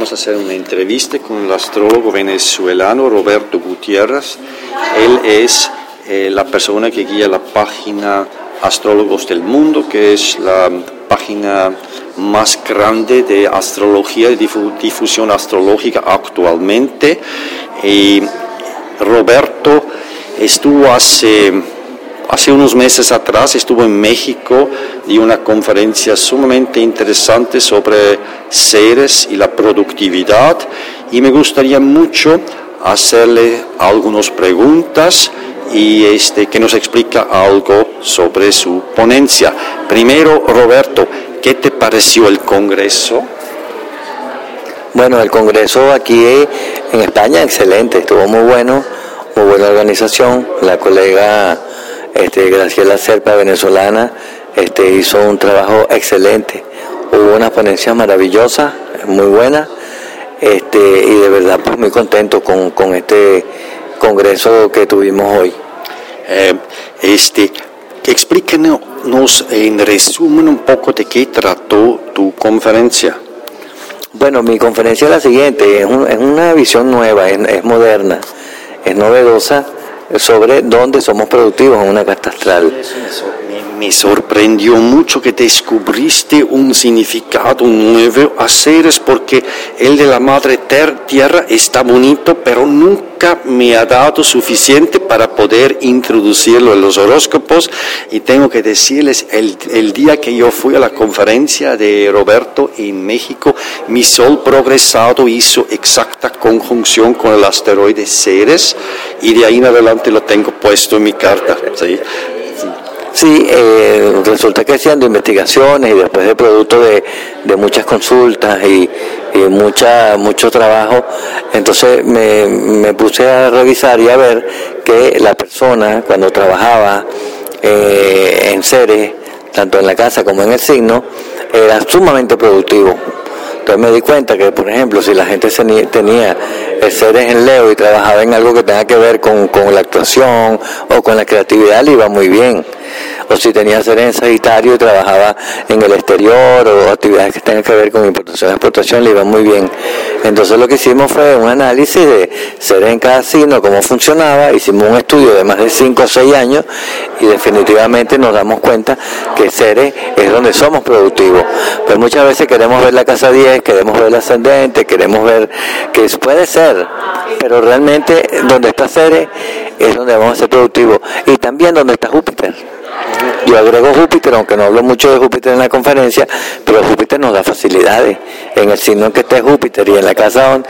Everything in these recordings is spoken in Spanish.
vamos a hacer una entrevista con el astrólogo venezolano Roberto Gutiérrez. Él es la persona que guía la página Astrólogos del Mundo, que es la página más grande de astrología, de difusión astrológica actualmente. Y Roberto estuvo hace unos meses atrás, estuvo en México, dio una conferencia sumamente interesante sobre seres y la productividad, y me gustaría mucho hacerle algunas preguntas y que nos explica algo sobre su ponencia. Primero, Roberto, ¿qué te pareció el Congreso? Bueno, el Congreso aquí en España, excelente, estuvo muy bueno, muy buena organización. La colega Graciela Serpa, venezolana, hizo un trabajo excelente. Hubo unas ponencias maravillosas, muy buenas, y de verdad pues muy contento con este congreso que tuvimos hoy. Explícanos en resumen un poco de qué trató tu conferencia. Bueno, mi conferencia es la siguiente, es una visión nueva, es moderna, es novedosa, sobre dónde somos productivos en una carta astral. Me sorprendió mucho que descubriste un significado nuevo a seres, porque el de la Madre Tierra está bonito, pero nunca me ha dado suficiente para poder introducirlo en los horóscopos. Y tengo que decirles, el día que yo fui a la conferencia de Roberto en México, mi Sol progresado hizo exacta conjunción con el asteroide Ceres, y de ahí en adelante lo tengo puesto en mi carta. Sí, resulta que haciendo investigaciones y después de producto de muchas consultas y mucho trabajo, entonces me puse a revisar y a ver que la persona cuando trabajaba en Ceres, tanto en la casa como en el signo, era sumamente productivo. Entonces me di cuenta que, por ejemplo, si la gente tenía el Ceres en Leo y trabajaba en algo que tenga que ver con la actuación o con la creatividad, le iba muy bien. O si tenía Ceres en Sagitario y trabajaba en el exterior o actividades que tengan que ver con importación y exportación, le iba muy bien. Entonces lo que hicimos fue un análisis de Ceres en cada signo, cómo funcionaba. Hicimos un estudio de más de 5 o 6 años y definitivamente nos damos cuenta que Ceres es donde somos productivos. Pues muchas veces queremos ver la casa 10, queremos ver el ascendente, queremos ver que puede ser, pero realmente donde está Ceres es donde vamos a ser productivos, y también donde está Júpiter. Yo agrego Júpiter, aunque no hablo mucho de Júpiter en la conferencia, pero Júpiter nos da facilidades. En el signo en que esté Júpiter y en la casa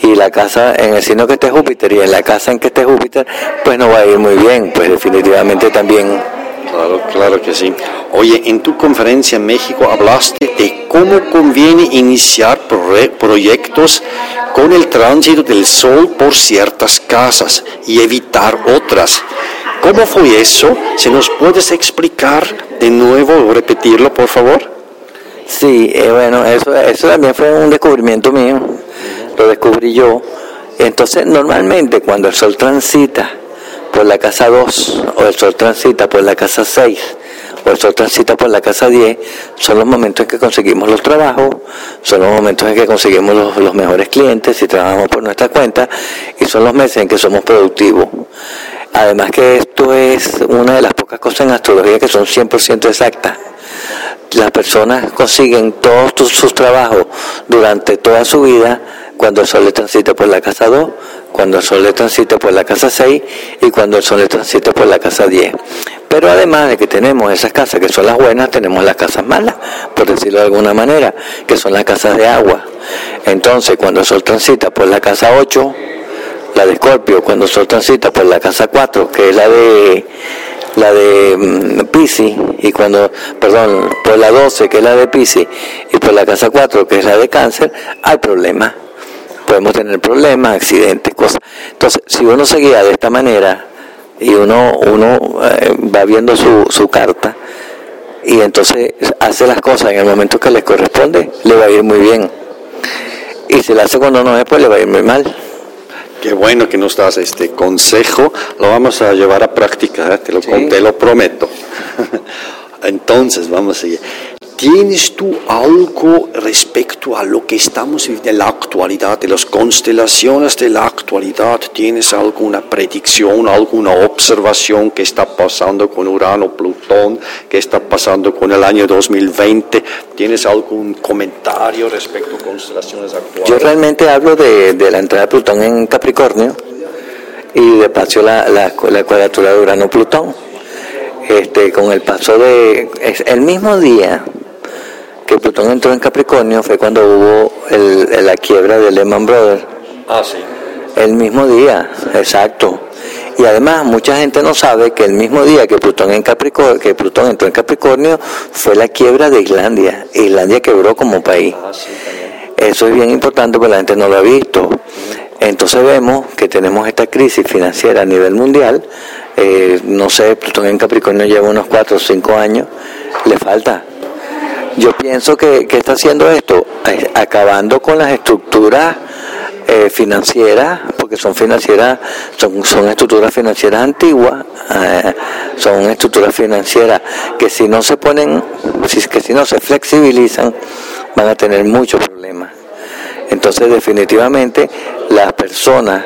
en el signo que esté Júpiter y en la casa en que esté Júpiter, pues nos va a ir muy bien, pues definitivamente también. Claro que sí. Oye, en tu conferencia en México hablaste de cómo conviene iniciar proyectos con el tránsito del Sol por ciertas casas y evitar otras. ¿Cómo fue eso? ¿Se nos puedes explicar de nuevo o repetirlo, por favor? Sí, bueno, eso también fue un descubrimiento mío, lo descubrí yo. Entonces, normalmente cuando el Sol transita por la casa 2, o el Sol transita por la casa 6, o el Sol transita por la casa 10, son los momentos en que conseguimos los trabajos, son los momentos en que conseguimos los mejores clientes si trabajamos por nuestra cuenta, y son los meses en que somos productivos. Además que esto es una de las pocas cosas en astrología que son 100% exactas. Las personas consiguen todos sus trabajos durante toda su vida cuando el Sol le transita por la casa 2, cuando el Sol le transita por la casa 6 y cuando el Sol le transita por la casa 10. Pero además de que tenemos esas casas que son las buenas, tenemos las casas malas, por decirlo de alguna manera, que son las casas de agua. Entonces, cuando el Sol transita por la casa 8, la de Escorpio, cuando el Sol transita por la casa 4, que es la de Piscis, y por la 12, que es la de Piscis, y por la casa 4, que es la de Cáncer, hay problemas. Podemos tener problemas, accidentes, cosas. Entonces, si uno se guía de esta manera y uno va viendo su carta y entonces hace las cosas en el momento que les corresponde, le va a ir muy bien. Y si la hace cuando no es, pues le va a ir muy mal. Qué bueno que nos das este consejo, lo vamos a llevar a práctica, te lo prometo. Entonces, vamos a seguir. ¿Tienes tú algo respecto a lo que estamos viviendo en la actualidad, de las constelaciones de la actualidad? ¿Tienes alguna predicción, alguna observación que está pasando con Urano, Plutón, que está pasando con el año 2020? ¿Tienes algún comentario respecto a constelaciones actuales? Yo realmente hablo de la entrada de Plutón en Capricornio y de paso la cuadratura de Urano-Plutón. Con el paso el mismo día que Plutón entró en Capricornio fue cuando hubo la quiebra de Lehman Brothers. Ah, sí. El mismo día, exacto. Y además mucha gente no sabe que el mismo día que Plutón entró en Capricornio fue la quiebra de Islandia. Islandia quebró como país. Ah, sí, también. Eso es bien importante porque la gente no lo ha visto. Entonces vemos que tenemos esta crisis financiera a nivel mundial. No sé, Plutón en Capricornio lleva unos 4 o 5 años. Le falta. Yo pienso que está haciendo esto, acabando con las estructuras financieras, porque son estructuras financieras antiguas, son estructuras financieras que si no se flexibilizan, van a tener muchos problemas. Entonces definitivamente las personas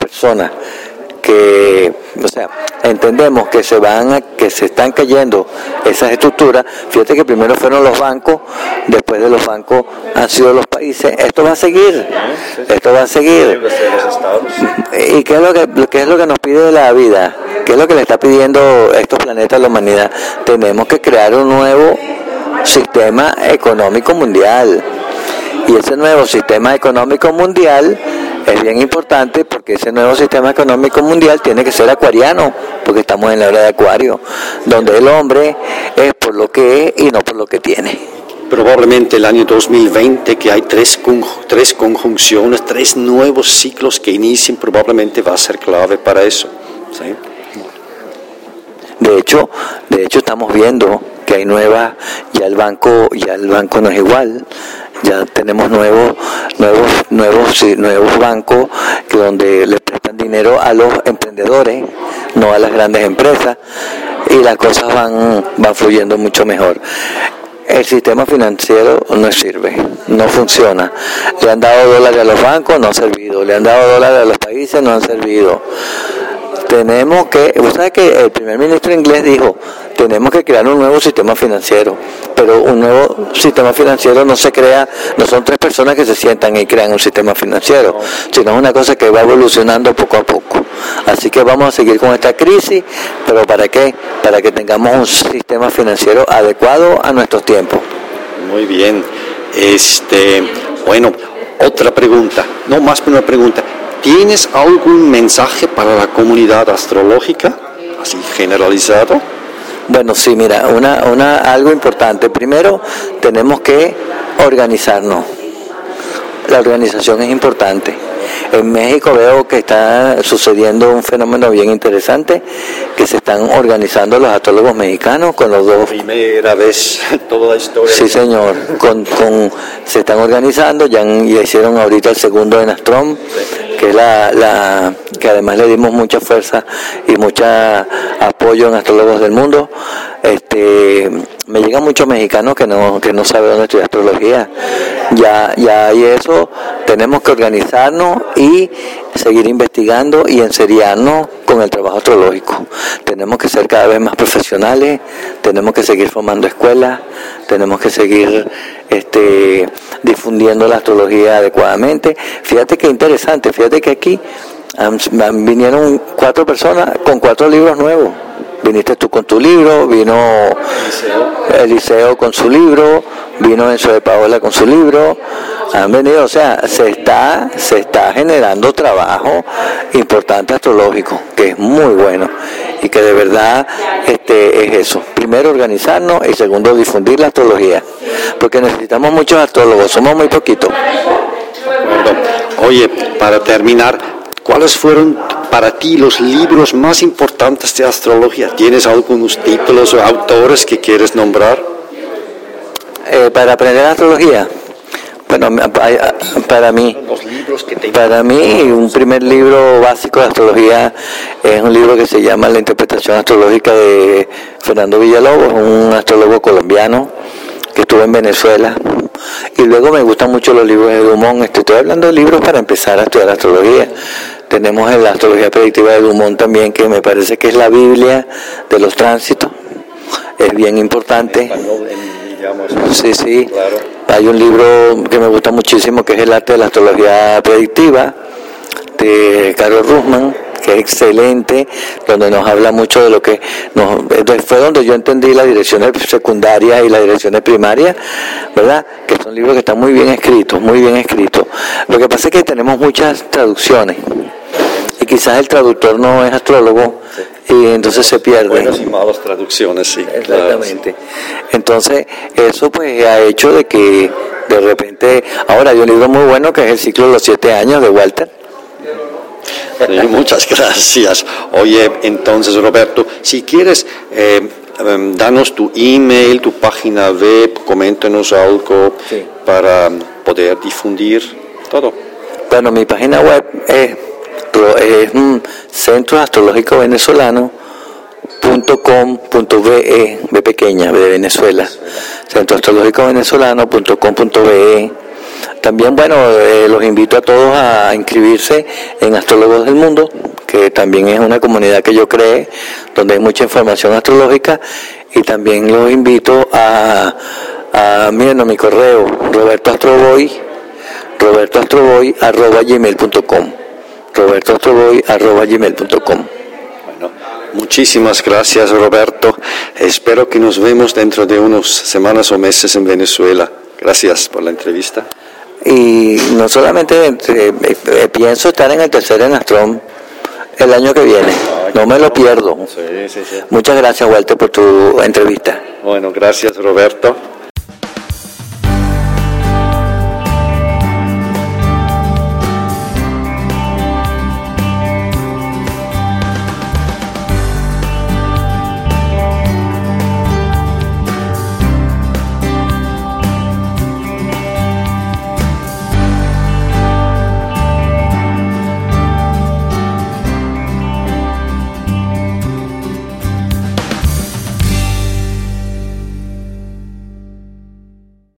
que, entendemos que se están cayendo esas estructuras. Fíjate que primero fueron los bancos, después de los bancos han sido los países. Esto va a seguir. ¿Y qué es lo que nos pide la vida? ¿Qué es lo que le está pidiendo estos planetas a la humanidad? Tenemos que crear un nuevo sistema económico mundial. Y ese nuevo sistema económico mundial es bien importante porque ese nuevo sistema económico mundial tiene que ser acuariano, porque estamos en la era de Acuario, donde el hombre es por lo que es y no por lo que tiene. Probablemente el año 2020, que hay tres conjunciones, 3 nuevos ciclos que inicien, probablemente va a ser clave para eso. ¿Sí? De hecho estamos viendo que hay ya el banco no es igual. Ya tenemos nuevos bancos donde le prestan dinero a los emprendedores, no a las grandes empresas, y las cosas van fluyendo mucho mejor. El sistema financiero no sirve, no funciona. Le han dado dólares a los bancos, no ha servido. Le han dado dólares a los países, no han servido. Tenemos que, vos sabés que el primer ministro inglés dijo, tenemos que crear un nuevo sistema financiero, pero un nuevo sistema financiero no se crea, no son 3 personas que se sientan y crean un sistema financiero, sino es una cosa que va evolucionando poco a poco. Así que vamos a seguir con esta crisis, pero ¿para qué? Para que tengamos un sistema financiero adecuado a nuestros tiempos. Muy bien. Bueno, otra pregunta, no más que una pregunta. ¿Tienes algún mensaje para la comunidad astrológica, así generalizado? Bueno, sí, mira, algo importante. Primero, tenemos que organizarnos. La organización es importante. En México veo que está sucediendo un fenómeno bien interesante, que se están organizando los astrólogos mexicanos con los dos. Primera vez toda la historia. Sí, señor. Se están organizando, ya hicieron ahorita el segundo en Astrom, que es que además le dimos mucha fuerza y mucho apoyo en astrólogos del mundo. Me llegan muchos mexicanos que no saben dónde estudiar astrología. Ya y eso tenemos que organizarnos y seguir investigando y enseriarnos con el trabajo astrológico. Tenemos que ser cada vez más profesionales, tenemos que seguir formando escuelas, tenemos que seguir difundiendo la astrología adecuadamente. Fíjate qué interesante, fíjate que aquí vinieron 4 personas con 4 libros nuevos. Viniste tú con tu libro, vino Eliseo con su libro, vino Enzo de Paola con su libro, han venido, o sea, se está generando trabajo importante astrológico, que es muy bueno y que de verdad es eso. Primero organizarnos y segundo difundir la astrología, porque necesitamos muchos astrólogos, somos muy poquitos. Oye, para terminar, ¿cuáles fueron para ti los libros más importantes de astrología? ¿Tienes algunos títulos o autores que quieres nombrar? Para aprender astrología, bueno, para mí, un primer libro básico de astrología es un libro que se llama La interpretación astrológica de Fernando Villalobos, un astrólogo colombiano que estuve en Venezuela. Y luego me gustan mucho los libros de Dumont. Estoy hablando de libros para empezar a estudiar astrología. Tenemos la astrología predictiva de Dumont también, que me parece que es la Biblia de los tránsitos. Es bien importante. Sí, sí. Claro. Hay un libro que me gusta muchísimo, que es El arte de la astrología predictiva, de Carol Russman, que es excelente, donde nos habla mucho de lo que fue donde yo entendí las direcciones secundarias y las direcciones primarias, ¿verdad? Que son libros que están muy bien escritos, muy bien escritos. Lo que pasa es que tenemos muchas traducciones y quizás el traductor no es astrólogo, sí, y entonces se pierde. Buenas y malas traducciones, sí. Exactamente. Eso pues ha hecho de que de repente, ahora hay un libro muy bueno que es El ciclo de los 7 años de Walter. Sí, muchas gracias. Oye, entonces Roberto, si quieres, danos tu email, tu página web, coméntanos algo, sí, para poder difundir todo. Bueno, mi página web es Centro Astrológico Venezolano.com.be, B pequeña, de Venezuela, Centro Astrológico Venezolano.com.be. También, bueno, los invito a todos a inscribirse en Astrólogos del Mundo, que también es una comunidad que yo creé, donde hay mucha información astrológica, y también los invito a miren, mi correo, robertoastroboy@gmail.com, robertoastroboy@gmail.com. Bueno, muchísimas gracias, Roberto. Espero que nos vemos dentro de unas semanas o meses en Venezuela. Gracias por la entrevista. Y no solamente pienso estar en el tercer Enastrom el año que viene. No me lo pierdo. Sí. Muchas gracias, Walter, por tu entrevista. Bueno, gracias, Roberto.